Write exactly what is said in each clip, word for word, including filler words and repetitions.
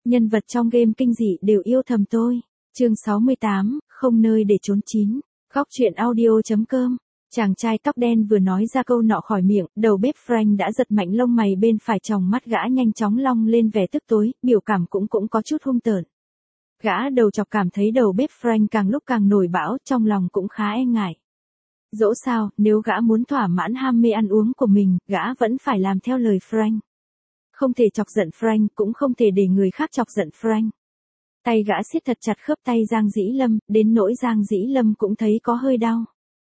Nhân vật trong game kinh dị đều yêu thầm tôi. Chương sáu mươi tám, không nơi để trốn chín. Góc truyện audio.com. Chàng trai tóc đen vừa nói ra câu nọ khỏi miệng, đầu bếp Frank đã giật mạnh lông mày bên phải tròng mắt gã nhanh chóng long lên vẻ tức tối, biểu cảm cũng cũng có chút hung tợn. Gã đầu chọc cảm thấy đầu bếp Frank càng lúc càng nổi bão, trong lòng cũng khá e ngại. Dẫu sao, nếu gã muốn thỏa mãn ham mê ăn uống của mình, gã vẫn phải làm theo lời Frank. Không thể chọc giận Frank, cũng không thể để người khác chọc giận Frank. Tay gã siết thật chặt khớp tay Giang Dĩ Lâm, đến nỗi Giang Dĩ Lâm cũng thấy có hơi đau.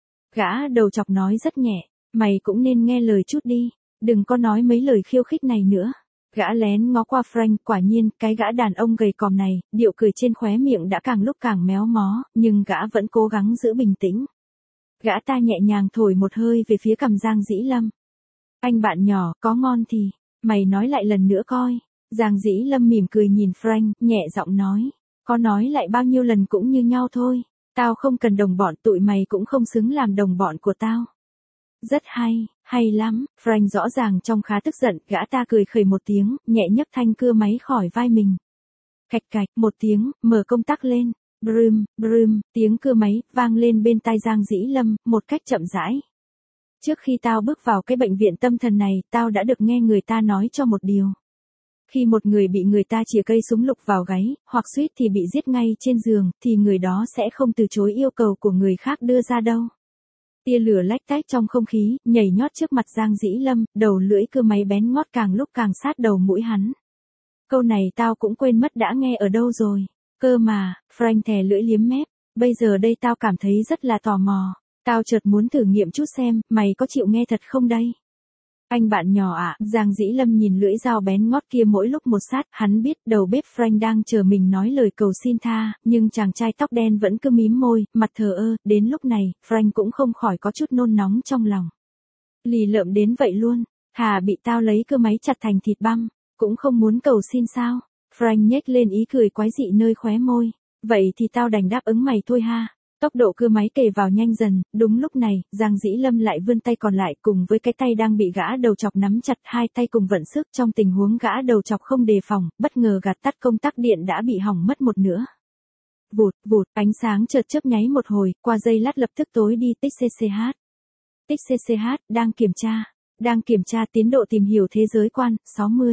Gã đầu chọc nói rất nhẹ, mày cũng nên nghe lời chút đi, đừng có nói mấy lời khiêu khích này nữa. Gã lén ngó qua Frank, quả nhiên, cái gã đàn ông gầy còm này, điệu cười trên khóe miệng đã càng lúc càng méo mó, nhưng gã vẫn cố gắng giữ bình tĩnh. Gã ta nhẹ nhàng thổi một hơi về phía cằm Giang Dĩ Lâm. Anh bạn nhỏ, có ngon thì, mày nói lại lần nữa coi. Giang Dĩ Lâm mỉm cười nhìn Frank, nhẹ giọng nói. Có nói lại bao nhiêu lần cũng như nhau thôi. Tao không cần đồng bọn, tụi mày cũng không xứng làm đồng bọn của tao. Rất hay, hay lắm. Frank rõ ràng trông khá tức giận, gã ta cười khẩy một tiếng, nhẹ nhấc thanh cưa máy khỏi vai mình. Cạch cạch, một tiếng, mở công tắc lên. Brum, brum, tiếng cưa máy, vang lên bên tai Giang Dĩ Lâm, một cách chậm rãi. Trước khi tao bước vào cái bệnh viện tâm thần này, tao đã được nghe người ta nói cho một điều. Khi một người bị người ta chĩa cây súng lục vào gáy, hoặc suýt thì bị giết ngay trên giường, thì người đó sẽ không từ chối yêu cầu của người khác đưa ra đâu. Tia lửa lách tách trong không khí, nhảy nhót trước mặt Giang Dĩ Lâm, đầu lưỡi cưa máy bén ngót càng lúc càng sát đầu mũi hắn. Câu này tao cũng quên mất đã nghe ở đâu rồi. Cơ mà, Frank thè lưỡi liếm mép, bây giờ đây tao cảm thấy rất là tò mò. Tao chợt muốn thử nghiệm chút xem, mày có chịu nghe thật không đây? Anh bạn nhỏ ạ, à, Giang Dĩ Lâm nhìn lưỡi dao bén ngót kia mỗi lúc một sát, hắn biết đầu bếp Frank đang chờ mình nói lời cầu xin tha, nhưng chàng trai tóc đen vẫn cứ mím môi, mặt thờ ơ, đến lúc này, Frank cũng không khỏi có chút nôn nóng trong lòng. Lì lợm đến vậy luôn, thà bị tao lấy cơ máy chặt thành thịt băm, cũng không muốn cầu xin sao? Frank nhếch lên ý cười quái dị nơi khóe môi, vậy thì tao đành đáp ứng mày thôi ha. Tốc độ cưa máy kề vào nhanh dần, đúng lúc này, Giang Dĩ Lâm lại vươn tay còn lại cùng với cái tay đang bị gã đầu chọc nắm chặt, hai tay cùng vận sức trong tình huống gã đầu chọc không đề phòng, bất ngờ gạt tắt công tắc điện đã bị hỏng mất một nửa. Vụt, vụt, ánh sáng chợt chớp nháy một hồi, qua giây lát lập tức tối đi. Tích xê xê hát. Tích xê xê hát, đang kiểm tra. Đang kiểm tra tiến độ tìm hiểu thế giới quan, sáu mươi.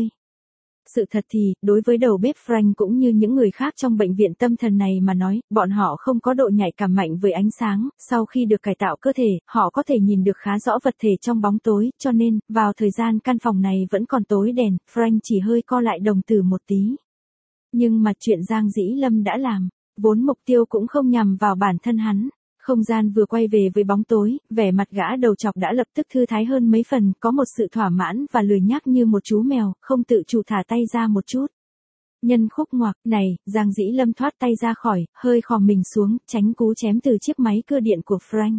Sự thật thì, đối với đầu bếp Frank cũng như những người khác trong bệnh viện tâm thần này mà nói, bọn họ không có độ nhạy cảm mạnh với ánh sáng, sau khi được cải tạo cơ thể, họ có thể nhìn được khá rõ vật thể trong bóng tối, cho nên, vào thời gian căn phòng này vẫn còn tối đèn, Frank chỉ hơi co lại đồng tử một tí. Nhưng mà chuyện Giang Dĩ Lâm đã làm, vốn mục tiêu cũng không nhằm vào bản thân hắn. Không gian vừa quay về với bóng tối, vẻ mặt gã đầu chọc đã lập tức thư thái hơn mấy phần, có một sự thỏa mãn và lười nhác như một chú mèo, không tự chủ thả tay ra một chút. Nhân khúc ngoạc, này, Giang Dĩ Lâm thoát tay ra khỏi, hơi khò mình xuống, tránh cú chém từ chiếc máy cưa điện của Frank.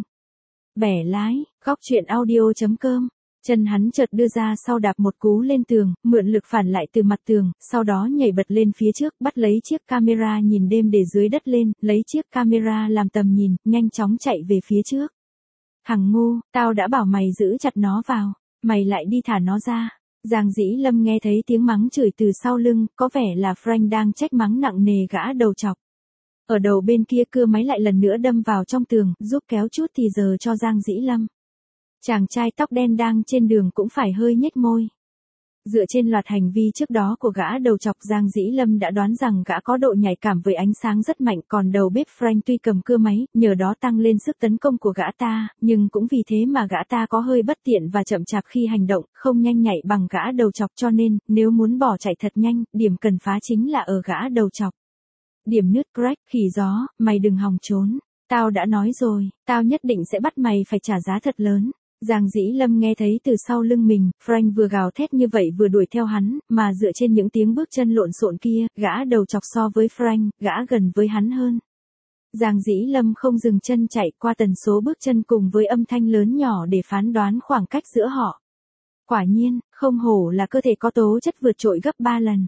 Bẻ lái, góc truyện audio.com. Chân hắn chợt đưa ra sau đạp một cú lên tường, mượn lực phản lại từ mặt tường, sau đó nhảy bật lên phía trước, bắt lấy chiếc camera nhìn đêm để dưới đất lên, lấy chiếc camera làm tầm nhìn, nhanh chóng chạy về phía trước. Thằng ngu, tao đã bảo mày giữ chặt nó vào, mày lại đi thả nó ra. Giang Dĩ Lâm nghe thấy tiếng mắng chửi từ sau lưng, có vẻ là Frank đang trách mắng nặng nề gã đầu chọc. Ở đầu bên kia cưa máy lại lần nữa đâm vào trong tường, giúp kéo chút thì giờ cho Giang Dĩ Lâm. Chàng trai tóc đen đang trên đường cũng phải hơi nhếch môi. Dựa trên loạt hành vi trước đó của gã đầu chọc, Giang Dĩ Lâm đã đoán rằng gã có độ nhạy cảm với ánh sáng rất mạnh, còn đầu bếp Frank tuy cầm cưa máy, nhờ đó tăng lên sức tấn công của gã ta, nhưng cũng vì thế mà gã ta có hơi bất tiện và chậm chạp khi hành động, không nhanh nhạy bằng gã đầu chọc, cho nên, nếu muốn bỏ chạy thật nhanh, điểm cần phá chính là ở gã đầu chọc. Điểm nứt crack, khỉ gió, mày đừng hòng trốn. Tao đã nói rồi, tao nhất định sẽ bắt mày phải trả giá thật lớn. Giang Dĩ Lâm nghe thấy từ sau lưng mình, Frank vừa gào thét như vậy vừa đuổi theo hắn, mà dựa trên những tiếng bước chân lộn xộn kia, gã đầu chọc so với Frank, gã gần với hắn hơn. Giang Dĩ Lâm không dừng chân chạy qua tần số bước chân cùng với âm thanh lớn nhỏ để phán đoán khoảng cách giữa họ. Quả nhiên, không hổ là cơ thể có tố chất vượt trội gấp ba lần.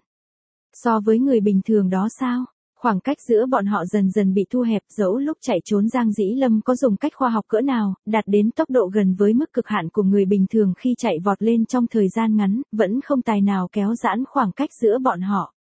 So với người bình thường đó sao? Khoảng cách giữa bọn họ dần dần bị thu hẹp, dẫu lúc chạy trốn Giang Dĩ Lâm có dùng cách khoa học cỡ nào, đạt đến tốc độ gần với mức cực hạn của người bình thường khi chạy vọt lên trong thời gian ngắn, vẫn không tài nào kéo giãn khoảng cách giữa bọn họ.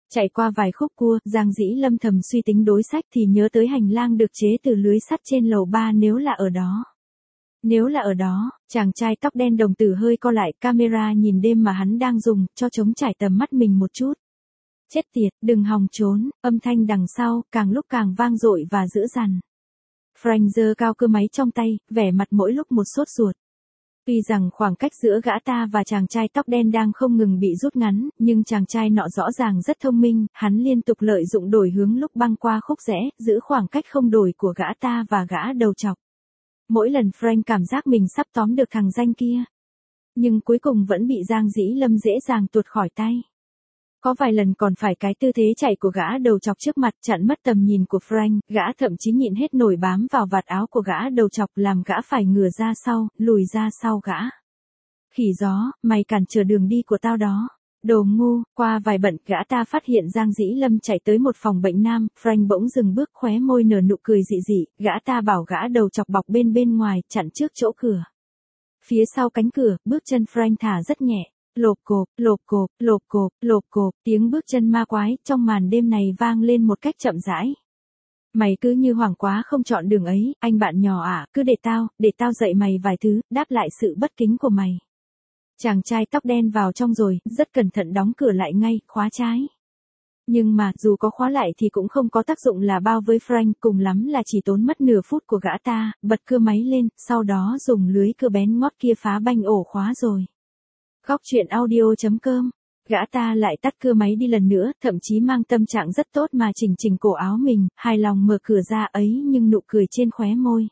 Chạy qua vài khúc cua, Giang Dĩ Lâm thầm suy tính đối sách thì nhớ tới hành lang được chế từ lưới sắt trên lầu ba nếu là ở đó. Nếu là ở đó, chàng trai tóc đen đồng tử hơi co lại, camera nhìn đêm mà hắn đang dùng, cho trống trải tầm mắt mình một chút. Chết tiệt, đừng hòng trốn, âm thanh đằng sau, càng lúc càng vang dội và dữ dằn. Frank giơ cao cơ máy trong tay, vẻ mặt mỗi lúc một sốt ruột. Tuy rằng khoảng cách giữa gã ta và chàng trai tóc đen đang không ngừng bị rút ngắn, nhưng chàng trai nọ rõ ràng rất thông minh, hắn liên tục lợi dụng đổi hướng lúc băng qua khúc rẽ, giữ khoảng cách không đổi của gã ta và gã đầu chọc. Mỗi lần Frank cảm giác mình sắp tóm được thằng danh kia. Nhưng cuối cùng vẫn bị Giang Dĩ Lâm dễ dàng tuột khỏi tay. Có vài lần còn phải cái tư thế chạy của gã đầu chọc trước mặt chặn mất tầm nhìn của Frank, gã thậm chí nhịn hết nổi bám vào vạt áo của gã đầu chọc làm gã phải ngửa ra sau, lùi ra sau gã. Khỉ gió, mày cản trở đường đi của tao đó. Đồ ngu, qua vài bận gã ta phát hiện Giang Dĩ Lâm chạy tới một phòng bệnh nam, Frank bỗng dừng bước khóe môi nở nụ cười dị dị, gã ta bảo gã đầu chọc bọc bên bên ngoài, chặn trước chỗ cửa. Phía sau cánh cửa, bước chân Frank thả rất nhẹ. Lộp cộp, lộp cộp, lộp cộp, lộp cộp, tiếng bước chân ma quái trong màn đêm này vang lên một cách chậm rãi. Mày cứ như hoảng quá không chọn đường ấy, anh bạn nhỏ à, cứ để tao, để tao dạy mày vài thứ, đáp lại sự bất kính của mày. Chàng trai tóc đen vào trong rồi, rất cẩn thận đóng cửa lại ngay, khóa trái. Nhưng mà, dù có khóa lại thì cũng không có tác dụng là bao với Frank, cùng lắm là chỉ tốn mất nửa phút của gã ta, bật cưa máy lên, sau đó dùng lưới cưa bén ngót kia phá banh ổ khóa rồi. Góc truyện audio.com, gã ta lại tắt cưa máy đi lần nữa, thậm chí mang tâm trạng rất tốt mà chỉnh chỉnh cổ áo mình, hài lòng mở cửa ra ấy nhưng nụ cười trên khóe môi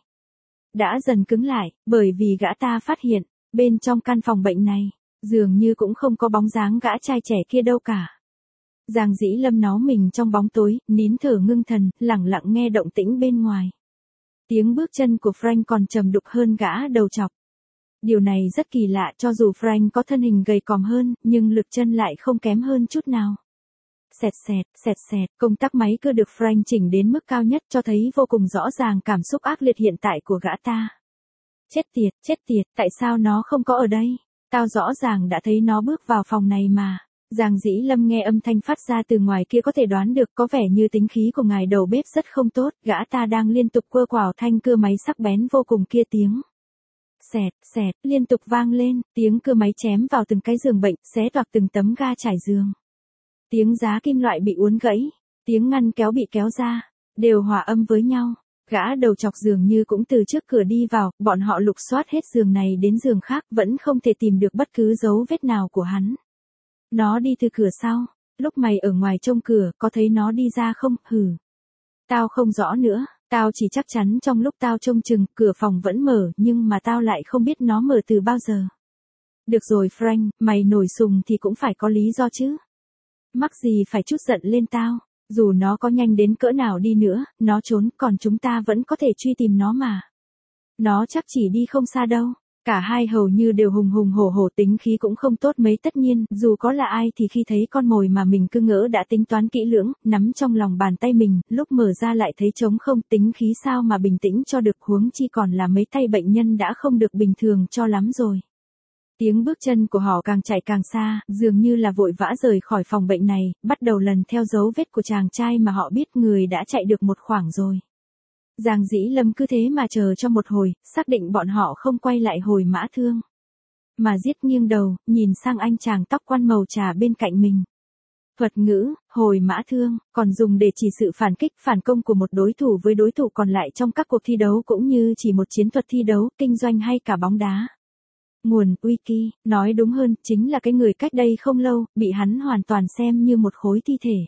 đã dần cứng lại, bởi vì gã ta phát hiện, bên trong căn phòng bệnh này, dường như cũng không có bóng dáng gã trai trẻ kia đâu cả. Giang Dĩ Lâm nó mình trong bóng tối, nín thở ngưng thần, lặng lặng nghe động tĩnh bên ngoài. Tiếng bước chân của Frank còn trầm đục hơn gã đầu chọc. Điều này rất kỳ lạ, cho dù Frank có thân hình gầy còm hơn, nhưng lực chân lại không kém hơn chút nào. Xẹt xẹt, xẹt xẹt, công tắc máy cưa được Frank chỉnh đến mức cao nhất cho thấy vô cùng rõ ràng cảm xúc ác liệt hiện tại của gã ta. Chết tiệt, chết tiệt, tại sao nó không có ở đây? Tao rõ ràng đã thấy nó bước vào phòng này mà. Giang Dĩ Lâm nghe âm thanh phát ra từ ngoài kia có thể đoán được có vẻ như tính khí của ngài đầu bếp rất không tốt, gã ta đang liên tục quơ quào thanh cưa máy sắc bén vô cùng kia tiếng. Xẹt, xẹt, liên tục vang lên, tiếng cưa máy chém vào từng cái giường bệnh, xé toạc từng tấm ga trải giường. Tiếng giá kim loại bị uốn gãy, tiếng ngăn kéo bị kéo ra, đều hòa âm với nhau. Gã đầu chọc dường như cũng từ trước cửa đi vào, bọn họ lục soát hết giường này đến giường khác vẫn không thể tìm được bất cứ dấu vết nào của hắn. Nó đi từ cửa sau, lúc mày ở ngoài trông cửa, có thấy nó đi ra không, hừ. Tao không rõ nữa, tao chỉ chắc chắn trong lúc tao trông chừng, cửa phòng vẫn mở, nhưng mà tao lại không biết nó mở từ bao giờ. Được rồi Frank, mày nổi sùng thì cũng phải có lý do chứ. Mắc gì phải chút giận lên tao, dù nó có nhanh đến cỡ nào đi nữa, nó trốn, còn chúng ta vẫn có thể truy tìm nó mà. Nó chắc chỉ đi không xa đâu. Cả hai hầu như đều hùng hùng hổ hổ, tính khí cũng không tốt mấy, tất nhiên, dù có là ai thì khi thấy con mồi mà mình cứ ngỡ đã tính toán kỹ lưỡng, nắm trong lòng bàn tay mình, lúc mở ra lại thấy trống không, tính khí sao mà bình tĩnh cho được, huống chi còn là mấy tay bệnh nhân đã không được bình thường cho lắm rồi. Tiếng bước chân của họ càng chạy càng xa, dường như là vội vã rời khỏi phòng bệnh này, bắt đầu lần theo dấu vết của chàng trai mà họ biết người đã chạy được một khoảng rồi. Giang Dĩ Lâm cứ thế mà chờ cho một hồi, xác định bọn họ không quay lại hồi mã thương. Mà giết nghiêng đầu, nhìn sang anh chàng tóc quăn màu trà bên cạnh mình. Thuật ngữ, hồi mã thương, còn dùng để chỉ sự phản kích, phản công của một đối thủ với đối thủ còn lại trong các cuộc thi đấu cũng như chỉ một chiến thuật thi đấu, kinh doanh hay cả bóng đá. Nguồn, Wiki, nói đúng hơn, chính là cái người cách đây không lâu, bị hắn hoàn toàn xem như một khối thi thể.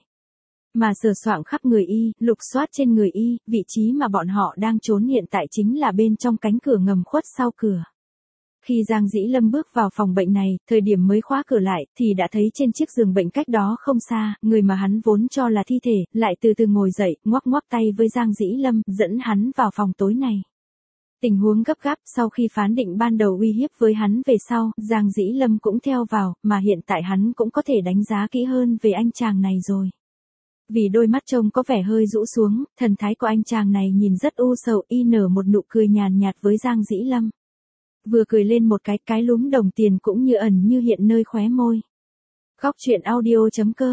Mà sờ soạng khắp người y, lục soát trên người y, vị trí mà bọn họ đang trốn hiện tại chính là bên trong cánh cửa ngầm khuất sau cửa. Khi Giang Dĩ Lâm bước vào phòng bệnh này, thời điểm mới khóa cửa lại, thì đã thấy trên chiếc giường bệnh cách đó không xa, người mà hắn vốn cho là thi thể, lại từ từ ngồi dậy, ngoắc ngoắc tay với Giang Dĩ Lâm, dẫn hắn vào phòng tối này. Tình huống gấp gáp, sau khi phán định ban đầu uy hiếp với hắn về sau, Giang Dĩ Lâm cũng theo vào, mà hiện tại hắn cũng có thể đánh giá kỹ hơn về anh chàng này rồi. Vì đôi mắt trông có vẻ hơi rũ xuống, thần thái của anh chàng này nhìn rất u sầu, y nở một nụ cười nhàn nhạt với Giang Dĩ Lâm. Vừa cười lên một cái, cái lúm đồng tiền cũng như ẩn như hiện nơi khóe môi. Góc truyện audio chấm com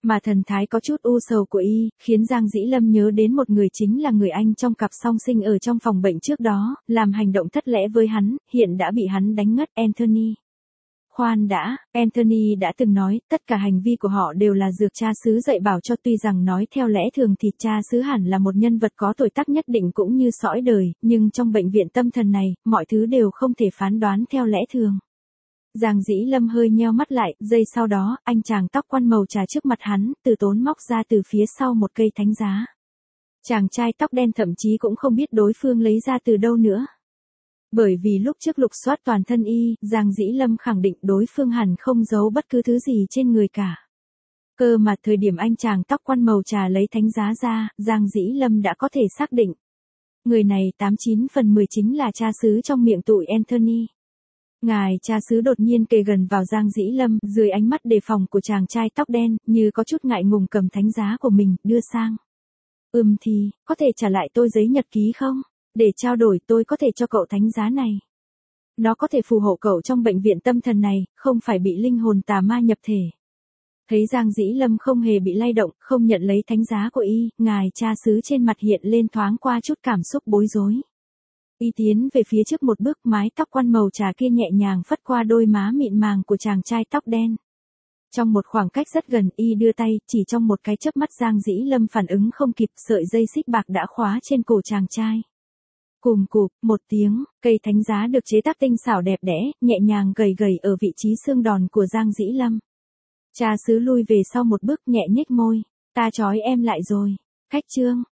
Mà thần thái có chút u sầu của y, khiến Giang Dĩ Lâm nhớ đến một người, chính là người anh trong cặp song sinh ở trong phòng bệnh trước đó, làm hành động thất lễ với hắn, hiện đã bị hắn đánh ngất, Anthony. Khoan đã, Anthony đã từng nói, tất cả hành vi của họ đều là dược cha xứ dạy bảo cho, tuy rằng nói theo lẽ thường thì cha xứ hẳn là một nhân vật có tuổi tác nhất định cũng như sõi đời, nhưng trong bệnh viện tâm thần này, mọi thứ đều không thể phán đoán theo lẽ thường. Giang Dĩ Lâm hơi nheo mắt lại, giây sau đó, anh chàng tóc quăn màu trà trước mặt hắn, từ tốn móc ra từ phía sau một cây thánh giá. Chàng trai tóc đen thậm chí cũng không biết đối phương lấy ra từ đâu nữa. Bởi vì lúc trước lục soát toàn thân y, Giang Dĩ Lâm khẳng định đối phương hẳn không giấu bất cứ thứ gì trên người cả. Cơ mà thời điểm anh chàng tóc quăn màu trà lấy thánh giá ra, Giang Dĩ Lâm đã có thể xác định. Người này tám chín phần mười chính là cha xứ trong miệng tụi Anthony. Ngài cha xứ đột nhiên kề gần vào Giang Dĩ Lâm, dưới ánh mắt đề phòng của chàng trai tóc đen, như có chút ngại ngùng cầm thánh giá của mình, đưa sang. Ừm thì, có thể trả lại tôi giấy nhật ký không? Để trao đổi tôi có thể cho cậu thánh giá này. Nó có thể phù hộ cậu trong bệnh viện tâm thần này, không phải bị linh hồn tà ma nhập thể. Thấy Giang Dĩ Lâm không hề bị lay động, không nhận lấy thánh giá của y, ngài cha xứ trên mặt hiện lên thoáng qua chút cảm xúc bối rối. Y tiến về phía trước một bước, mái tóc quăn màu trà kia nhẹ nhàng phất qua đôi má mịn màng của chàng trai tóc đen. Trong một khoảng cách rất gần, y đưa tay, chỉ trong một cái chớp mắt Giang Dĩ Lâm phản ứng không kịp, sợi dây xích bạc đã khóa trên cổ chàng trai. Cùm cụp, một tiếng, cây thánh giá được chế tác tinh xảo đẹp đẽ, nhẹ nhàng gầy gầy ở vị trí xương đòn của Giang Dĩ Lâm. Cha xứ lui về sau một bước, nhẹ nhếch môi, ta trói em lại rồi. Khách trương,